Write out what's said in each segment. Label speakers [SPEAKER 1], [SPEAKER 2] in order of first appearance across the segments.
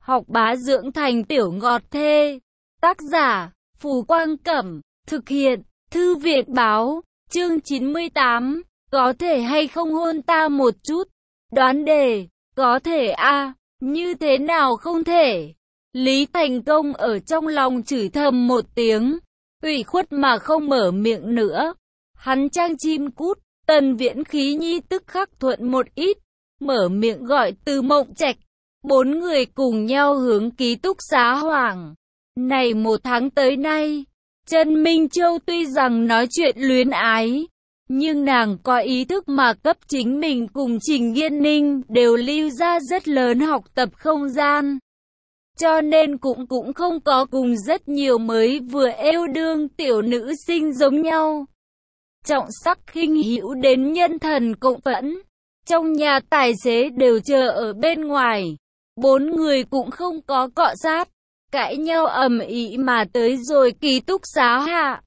[SPEAKER 1] học bá dưỡng thành tiểu ngọt thê. Tác giả, Phù Quang Cẩm, thực hiện, Thư viện Báo, chương 98, có thể hay không hôn ta một chút? Đoán đề, có thể a, như thế nào không thể? Lý Thành Công ở trong lòng chửi thầm một tiếng, ủy khuất mà không mở miệng nữa. Hắn trang chim cút, Tần Viễn Khí Nhi tức khắc thuận một ít, mở miệng gọi Từ Mộng Trạch. Bốn người cùng nhau hướng ký túc xá Hoàng. Này một tháng tới nay, Trần Minh Châu tuy rằng nói chuyện luyến ái, nhưng nàng có ý thức mà cấp chính mình cùng Trình Nghiên Ninh đều lưu ra rất lớn học tập không gian. Cho nên cũng không có cùng rất nhiều mới vừa yêu đương tiểu nữ sinh giống nhau. Trọng sắc khinh hữu đến nhân thần cộng phẫn. Trong nhà tài xế đều chờ ở bên ngoài. Bốn người cũng không có cọ sát, cãi nhau ầm ĩ mà tới rồi ký túc xá hạ.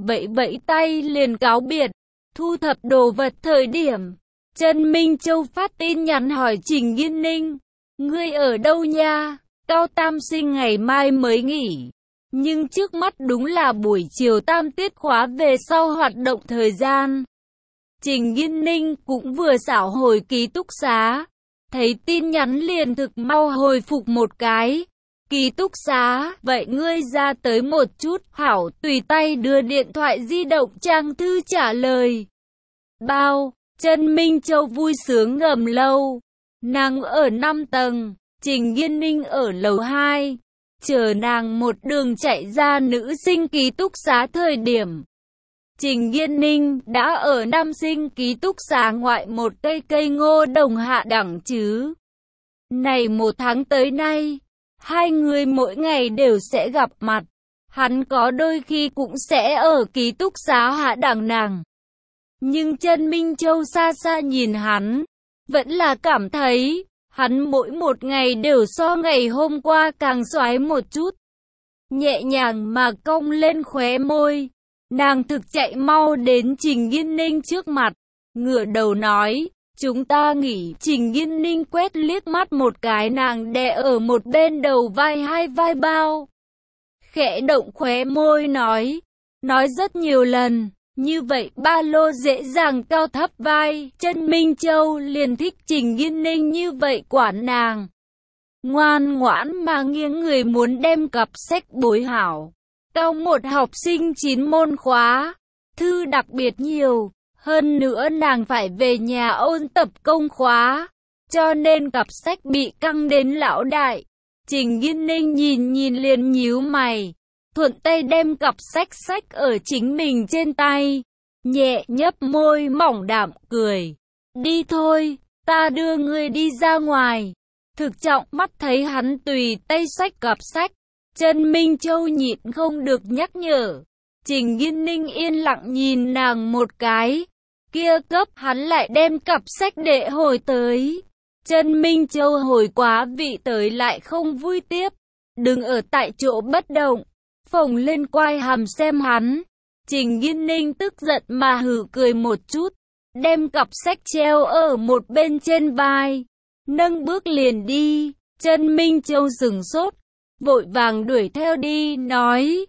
[SPEAKER 1] Vẫy tay liền cáo biệt, thu thập đồ vật thời điểm. Trần Minh Châu phát tin nhắn hỏi Trình Nghiên Ninh, ngươi ở đâu nha? Cao tam sinh ngày mai mới nghỉ. Nhưng trước mắt đúng là buổi chiều tam tiết khóa về sau hoạt động thời gian. Trình Nghiên Ninh cũng vừa xảo hồi ký túc xá. Thấy tin nhắn liền thực mau hồi phục một cái. Ký túc xá, vậy ngươi ra tới một chút, hảo, tùy tay đưa điện thoại di động trang thư trả lời. Bao, Trần Minh Châu vui sướng ngầm lâu. Nàng ở 5 tầng, Trình Nghiên Ninh ở lầu 2. Chờ nàng một đường chạy ra nữ sinh ký túc xá thời điểm. Trình Nghiên Ninh đã ở nam sinh ký túc xá ngoại một cây ngô đồng hạ đẳng chứ. Này một tháng tới nay, hai người mỗi ngày đều sẽ gặp mặt. Hắn có đôi khi cũng sẽ ở ký túc xá hạ đẳng nàng. Nhưng Trần Minh Châu xa xa nhìn hắn, vẫn là cảm thấy hắn mỗi một ngày đều so ngày hôm qua càng xoái một chút. Nhẹ nhàng mà cong lên khóe môi. Nàng thực chạy mau đến Trình Nghiên Ninh trước mặt, ngửa đầu nói, chúng ta nghỉ. Trình Nghiên Ninh quét liếc mắt một cái nàng đè ở một bên đầu vai hai vai bao. Khẽ động khóe môi nói rất nhiều lần, như vậy ba lô dễ dàng cao thấp vai. Trần Minh Châu liền thích Trình Nghiên Ninh như vậy quản nàng. Ngoan ngoãn mà nghiêng người muốn đem cặp sách bối hảo. Cao một học sinh 9 môn khóa, thư đặc biệt nhiều, hơn nữa nàng phải về nhà ôn tập công khóa, cho nên cặp sách bị căng đến lão đại. Trình Nghiên Ninh nhìn liền nhíu mày, thuận tay đem cặp sách ở chính mình trên tay, nhẹ nhấp môi mỏng đạm cười. Đi thôi, ta đưa ngươi đi ra ngoài. Thực trọng mắt thấy hắn tùy tay xách cặp sách. Trần Minh Châu nhịn không được nhắc nhở. Trình Nghiên Ninh yên lặng nhìn nàng một cái. Kia cấp hắn lại đem cặp sách để hồi tới. Trần Minh Châu hồi quá vị tới lại không vui tiếp. Đứng ở tại chỗ bất động, phồng lên quai hàm xem hắn. Trình Nghiên Ninh tức giận mà hừ cười một chút. Đem cặp sách treo ở một bên trên vai. Nâng bước liền đi. Trần Minh Châu sửng sốt, vội vàng đuổi theo đi, nói,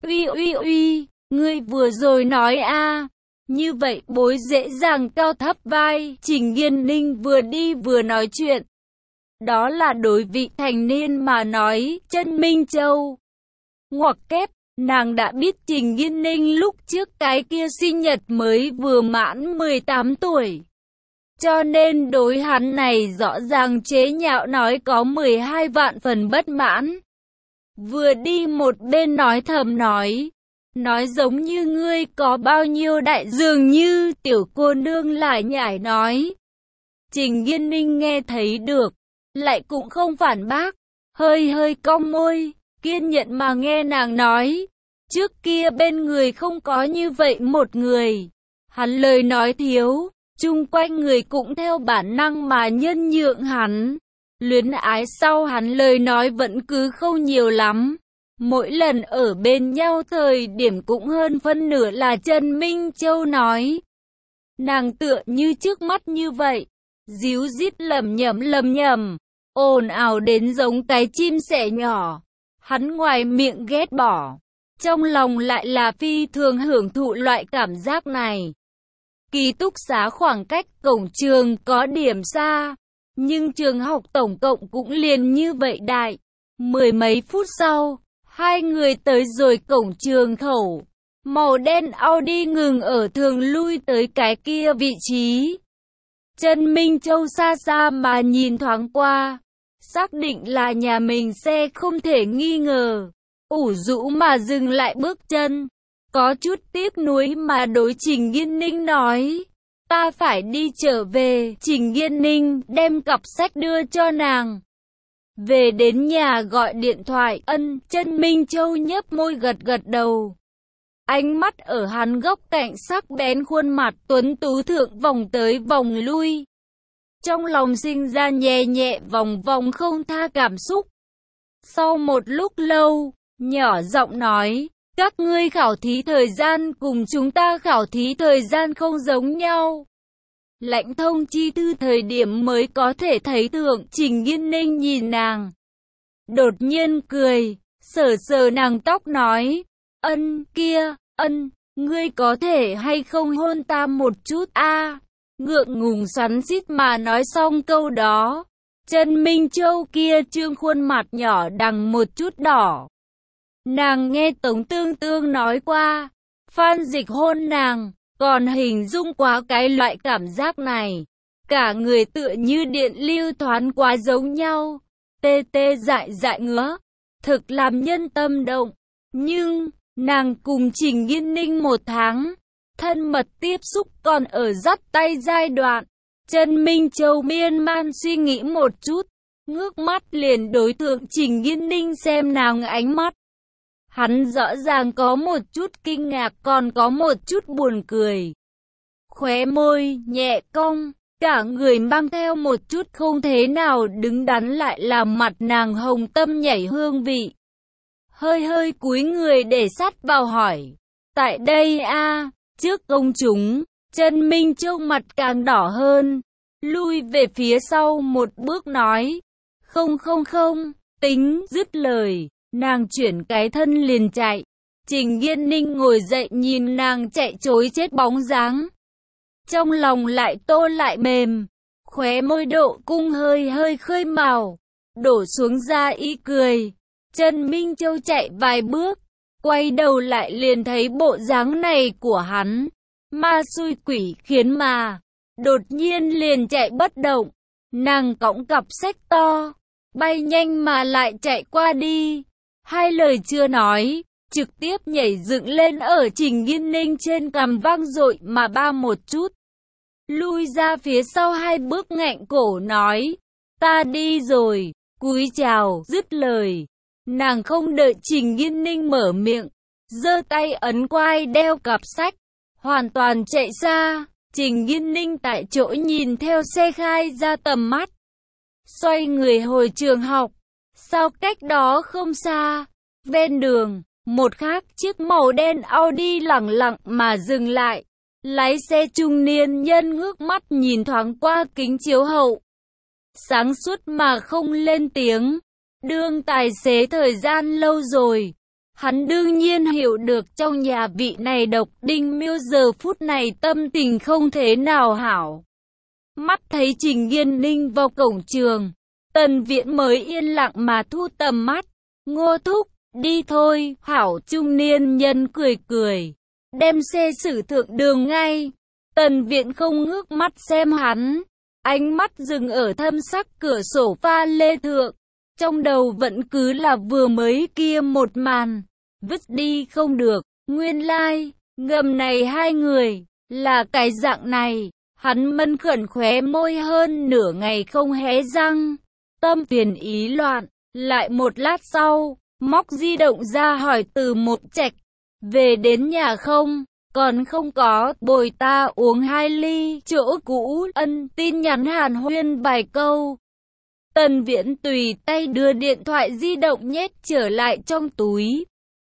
[SPEAKER 1] uy, ngươi vừa rồi nói a, như vậy bối dễ dàng cao thấp vai. Trình Nghiên Ninh vừa đi vừa nói chuyện. Đó là đối vị thành niên mà nói. Trần Minh Châu ngoặc kép, nàng đã biết Trình Nghiên Ninh lúc trước cái kia sinh nhật mới vừa mãn 18 tuổi. Cho nên đối hắn này rõ ràng chế nhạo nói có 12 vạn phần bất mãn. Vừa đi một bên nói thầm nói giống như ngươi có bao nhiêu đại, dường như tiểu cô nương lại nhải nói. Trình Nghiên Ninh nghe thấy được, lại cũng không phản bác, hơi cong môi, kiên nhẫn mà nghe nàng nói. Trước kia bên người không có như vậy một người. Hắn lời nói thiếu, chung quanh người cũng theo bản năng mà nhân nhượng hắn. Luyến ái sau hắn lời nói vẫn cứ không nhiều lắm. Mỗi lần ở bên nhau thời điểm cũng hơn phân nửa là Trần Minh Châu nói. Nàng tựa như trước mắt như vậy, díu dít lầm nhầm. ồn ào đến giống cái chim sẻ nhỏ. Hắn ngoài miệng ghét bỏ, trong lòng lại là phi thường hưởng thụ loại cảm giác này. Ký túc xá khoảng cách cổng trường có điểm xa, nhưng trường học tổng cộng cũng liền như vậy đại. Mười mấy phút sau, hai người tới rồi cổng trường khẩu. Màu đen Audi ngừng ở thường lui tới cái kia vị trí. Trần Minh Châu xa xa mà nhìn thoáng qua, xác định là nhà mình xe không thể nghi ngờ. Ủ rũ mà dừng lại bước chân, có chút tiếc nuối mà đối Trình Nghiên Ninh nói. Ta phải đi trở về. Trình Nghiên Ninh đem cặp sách đưa cho nàng. Về đến nhà gọi điện thoại. Ân. Trần Minh Châu nhấp môi gật gật đầu. Ánh mắt ở hắn góc cạnh sắc bén khuôn mặt tuấn tú thượng vòng tới vòng lui. Trong lòng sinh ra nhẹ nhẹ vòng vòng không tha cảm xúc. Sau một lúc lâu, nhỏ giọng nói, các ngươi khảo thí thời gian cùng chúng ta khảo thí thời gian không giống nhau. Lãnh thông chi thư thời điểm mới có thể thấy thượng. Trình Nghiên Ninh nhìn nàng, đột nhiên cười, sờ sờ nàng tóc nói, Ân kia, Ân, ngươi có thể hay không hôn ta một chút a? Ngượng ngùng xoắn xít mà nói xong câu đó, Trần Minh Châu kia trương khuôn mặt nhỏ đằng một chút đỏ. Nàng nghe Tống Tương Tương nói qua, Phan Dịch hôn nàng, còn hình dung quá cái loại cảm giác này. Cả người tựa như điện lưu thoáng quá giống nhau, tê tê dại dại ngứa, thực làm nhân tâm động. Nhưng, nàng cùng Trình Nghiên Ninh 1 tháng, thân mật tiếp xúc còn ở dắt tay giai đoạn. Trần Minh Châu miên man suy nghĩ một chút, ngước mắt liền đối tượng Trình Nghiên Ninh xem nàng ánh mắt. Hắn rõ ràng có một chút kinh ngạc còn có một chút buồn cười. Khóe môi nhẹ cong, cả người mang theo một chút không thế nào đứng đắn lại làm mặt nàng hồng tâm nhảy hương vị. Hơi hơi cúi người để sát vào hỏi. Tại đây a, trước công chúng, Trần Minh Châu mặt càng đỏ hơn, lui về phía sau một bước nói. Không, tính, dứt lời, nàng chuyển cái thân liền chạy. Trình Nghiên Ninh ngồi dậy nhìn nàng chạy trối chết bóng dáng. Trong lòng lại tô lại mềm, khóe môi độ cung hơi hơi khơi màu, đổ xuống ra ý cười. Trần Minh Châu chạy vài bước, quay đầu lại liền thấy bộ dáng này của hắn. Ma xui quỷ khiến mà, đột nhiên liền chạy bất động. Nàng cõng cặp sách to, bay nhanh mà lại chạy qua đi. Hai lời chưa nói, trực tiếp nhảy dựng lên ở Trình Nghiên Ninh trên cằm vang dội mà ba một chút. Lui ra phía sau 2 bước ngạnh cổ nói, ta đi rồi, cúi chào, dứt lời. Nàng không đợi Trình Nghiên Ninh mở miệng, giơ tay ấn quai đeo cặp sách, hoàn toàn chạy xa. Trình Nghiên Ninh tại chỗ nhìn theo xe khai ra tầm mắt, xoay người hồi trường học. Sau cách đó không xa, ven đường, một khác chiếc màu đen Audi lẳng lặng mà dừng lại. Lái xe trung niên nhân ngước mắt nhìn thoáng qua kính chiếu hậu, sáng suốt mà không lên tiếng. Đương tài xế thời gian lâu rồi, hắn đương nhiên hiểu được trong nhà vị này độc đinh miêu giờ phút này tâm tình không thế nào hảo. Mắt thấy Trình Nghiên Ninh vào cổng trường, Tần Viễn mới yên lặng mà thu tầm mắt. Ngô thúc, đi thôi. Hảo trung niên nhân cười cười, đem xe xử thượng đường ngay. Tần Viễn không ngước mắt xem hắn, ánh mắt dừng ở thâm sắc cửa sổ pha lê thượng. Trong đầu vẫn cứ là vừa mới kia một màn, vứt đi không được. Nguyên lai, ngầm này hai người, là cái dạng này. Hắn mân khẩn khóe môi hơn nửa ngày không hé răng, tâm phiền ý loạn. Lại một lát sau, móc di động ra hỏi Từ Một Trạch, về đến nhà không? Còn không có, bồi ta uống 2 ly, chỗ cũ. Ân. Tin nhắn hàn huyên vài câu. Tần Viễn tùy tay đưa điện thoại di động nhét trở lại trong túi,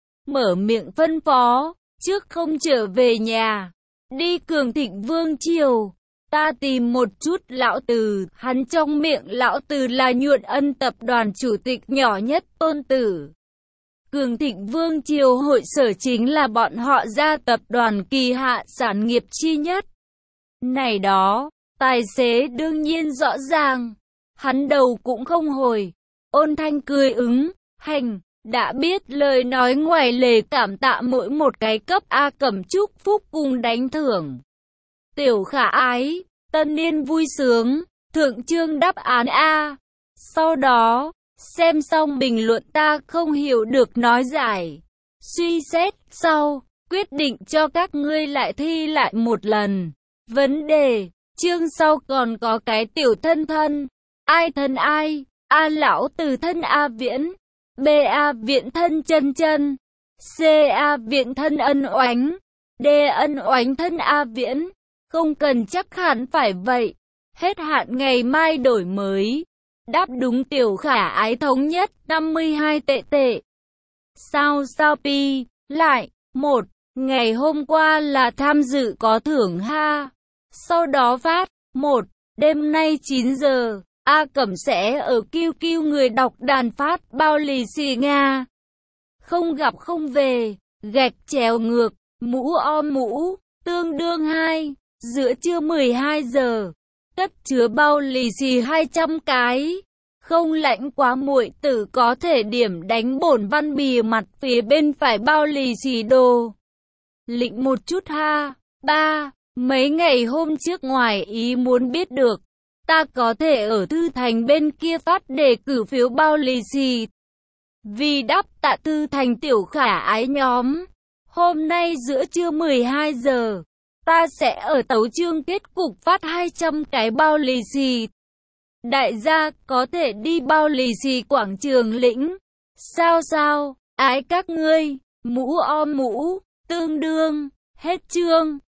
[SPEAKER 1] mở miệng phân phó, trước không trở về nhà, đi Cường Thịnh Vương Triều. Ta tìm một chút lão tử, hắn trong miệng lão tử là Nhuận Ân tập đoàn chủ tịch nhỏ nhất Tôn Tử. Cường Thịnh Vương Triều hội sở chính là bọn họ gia tập đoàn kỳ hạ sản nghiệp chi nhất. Này đó, tài xế đương nhiên rõ ràng. Hắn đầu cũng không hồi. Ôn Thanh cười ứng, hành, đã biết lời nói ngoài lề cảm tạ mỗi một cái cấp A Cẩm chúc phúc cùng đánh thưởng. Tiểu Khả Ái, tân niên vui sướng, thượng chương đáp án A. Sau đó, xem xong bình luận ta không hiểu được nói giải. Suy xét sau, quyết định cho các ngươi lại thi lại một lần. Vấn đề, chương sau còn có cái tiểu thân thân. Ai thân ai? A lão tử thân A Viễn. B A Viễn thân Chân Chân. C A Viễn thân Ân Oánh. D Ân Oánh thân A Viễn. Không cần chắc hẳn phải vậy. Hết hạn ngày mai đổi mới. Đáp đúng Tiểu Khả Ái thống nhất 52 tệ tệ. Sao pi, lại, 1. Ngày hôm qua là tham dự có thưởng ha. Sau đó phát, 1. Đêm nay 9 giờ, A Cẩm sẽ ở QQ người đọc đàn phát bao lì xì Nga. Không gặp không về, gạch chéo ngược, mũ om mũ, tương đương 2. Giữa trưa 12 giờ, cất chứa bao lì xì 200 cái. Không lạnh quá muội tử có thể điểm đánh bổn văn bìa mặt phía bên phải bao lì xì đồ. Lịnh một chút ha. 3. Mấy ngày hôm trước ngoài ý muốn biết được, ta có thể ở Thư Thành bên kia phát đề cử phiếu bao lì xì. Vì đáp tạ Thư Thành Tiểu Khả Ái nhóm. Hôm nay giữa trưa 12 giờ, ta sẽ ở tấu chương kết cục phát 200 cái bao lì xì. Đại gia có thể đi bao lì xì quảng trường lĩnh. Sao, ái các ngươi, mũ om mũ, tương đương, hết chương.